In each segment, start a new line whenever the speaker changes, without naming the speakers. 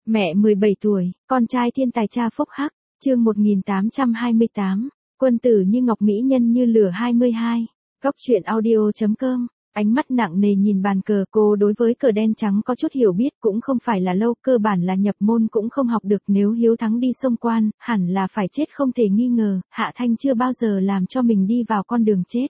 Mẹ 17 tuổi, con trai thiên tài cha phúc hắc, chương 1828, quân tử như ngọc mỹ nhân như lửa 22, góc truyện audio.com. Ánh mắt nặng nề nhìn bàn cờ, cô đối với cờ đen trắng có chút hiểu biết, cũng không phải là lâu, cơ bản là nhập môn cũng không học được, nếu hiếu thắng đi xông quan, hẳn là phải chết không thể nghi ngờ, Hạ Thanh chưa bao giờ làm cho mình đi vào con đường chết.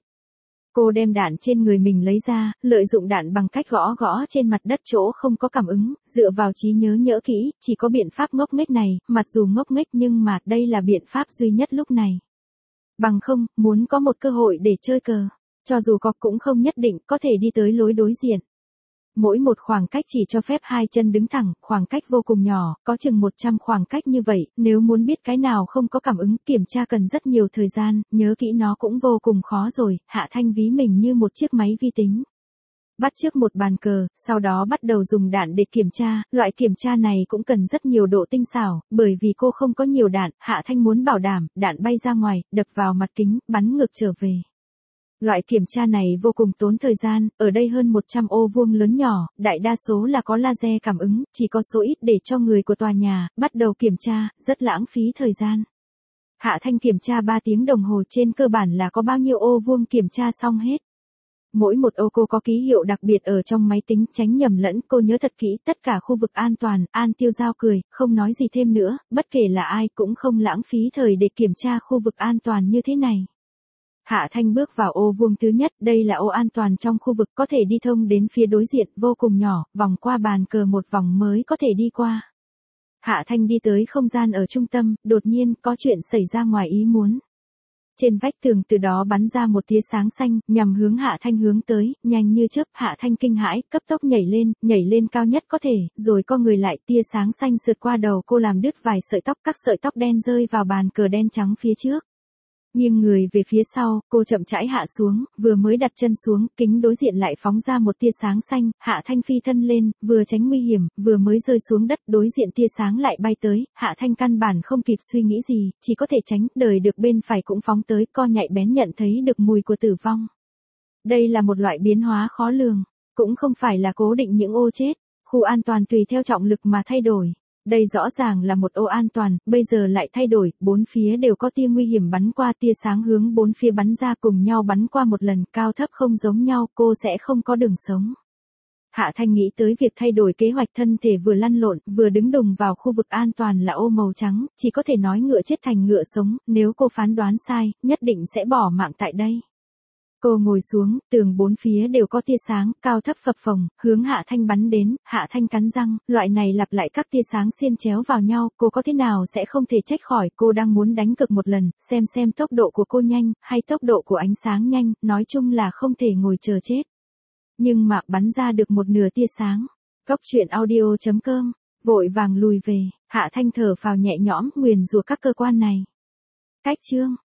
Cô đem đạn trên người mình lấy ra, lợi dụng đạn bằng cách gõ gõ trên mặt đất chỗ không có cảm ứng, dựa vào trí nhớ nhỡ kỹ, chỉ có biện pháp ngốc nghếch này, mặc dù ngốc nghếch nhưng mà đây là biện pháp duy nhất lúc này. Bằng không, muốn có một cơ hội để chơi cờ, cho dù có cũng không nhất định có thể đi tới lối đối diện. Mỗi một khoảng cách chỉ cho phép hai chân đứng thẳng, khoảng cách vô cùng nhỏ, có chừng 100 khoảng cách như vậy, nếu muốn biết cái nào không có cảm ứng, kiểm tra cần rất nhiều thời gian, nhớ kỹ nó cũng vô cùng khó rồi, Hạ Thanh ví mình như một chiếc máy vi tính. Bắt trước một bàn cờ, sau đó bắt đầu dùng đạn để kiểm tra, loại kiểm tra này cũng cần rất nhiều độ tinh xảo, bởi vì cô không có nhiều đạn, Hạ Thanh muốn bảo đảm, đạn bay ra ngoài, đập vào mặt kính, bắn ngược trở về. Loại kiểm tra này vô cùng tốn thời gian, ở đây hơn 100 ô vuông lớn nhỏ, đại đa số là có laser cảm ứng, chỉ có số ít để cho người của tòa nhà, bắt đầu kiểm tra, rất lãng phí thời gian. Hạ Thanh kiểm tra 3 tiếng đồng hồ, trên cơ bản là có bao nhiêu ô vuông kiểm tra xong hết. Mỗi một ô cô có ký hiệu đặc biệt ở trong máy tính, tránh nhầm lẫn, cô nhớ thật kỹ, tất cả khu vực an toàn, An Tiêu Giao cười, không nói gì thêm nữa, bất kể là ai cũng không lãng phí thời để kiểm tra khu vực an toàn như thế này. Hạ Thanh bước vào ô vuông thứ nhất, đây là ô an toàn trong khu vực có thể đi thông đến phía đối diện, vô cùng nhỏ, vòng qua bàn cờ một vòng mới có thể đi qua. Hạ Thanh đi tới không gian ở trung tâm, đột nhiên có chuyện xảy ra ngoài ý muốn. Trên vách tường từ đó bắn ra một tia sáng xanh, nhằm hướng Hạ Thanh hướng tới, nhanh như chớp, Hạ Thanh kinh hãi, cấp tốc nhảy lên cao nhất có thể, rồi co người lại, tia sáng xanh sượt qua đầu cô làm đứt vài sợi tóc, các sợi tóc đen rơi vào bàn cờ đen trắng phía trước. Nghiêng người về phía sau, cô chậm rãi hạ xuống, vừa mới đặt chân xuống, kính đối diện lại phóng ra một tia sáng xanh, Hạ Thanh phi thân lên, vừa tránh nguy hiểm, vừa mới rơi xuống đất, đối diện tia sáng lại bay tới, Hạ Thanh căn bản không kịp suy nghĩ gì, chỉ có thể tránh, đời được bên phải cũng phóng tới, co nhạy bén nhận thấy được mùi của tử vong. Đây là một loại biến hóa khó lường, cũng không phải là cố định những ô chết, khu an toàn tùy theo trọng lực mà thay đổi. Đây rõ ràng là một ô an toàn, bây giờ lại thay đổi, bốn phía đều có tia nguy hiểm bắn qua, tia sáng hướng bốn phía bắn ra cùng nhau bắn qua một lần, cao thấp không giống nhau, cô sẽ không có đường sống. Hạ Thanh nghĩ tới việc thay đổi kế hoạch, thân thể vừa lăn lộn, vừa đứng đùng vào khu vực an toàn là ô màu trắng, chỉ có thể nói ngựa chết thành ngựa sống, nếu cô phán đoán sai, nhất định sẽ bỏ mạng tại đây. Cô ngồi xuống, tường bốn phía đều có tia sáng, cao thấp phập phồng, hướng Hạ Thanh bắn đến, Hạ Thanh cắn răng, loại này lặp lại các tia sáng xiên chéo vào nhau, cô có thế nào sẽ không thể trách khỏi, cô đang muốn đánh cược một lần, xem tốc độ của cô nhanh, hay tốc độ của ánh sáng nhanh, nói chung là không thể ngồi chờ chết. Nhưng mà bắn ra được một nửa tia sáng. Góc truyện audio.com, vội vàng lùi về, Hạ Thanh thở phào nhẹ nhõm, nguyền rủa các cơ quan này. Cách chương.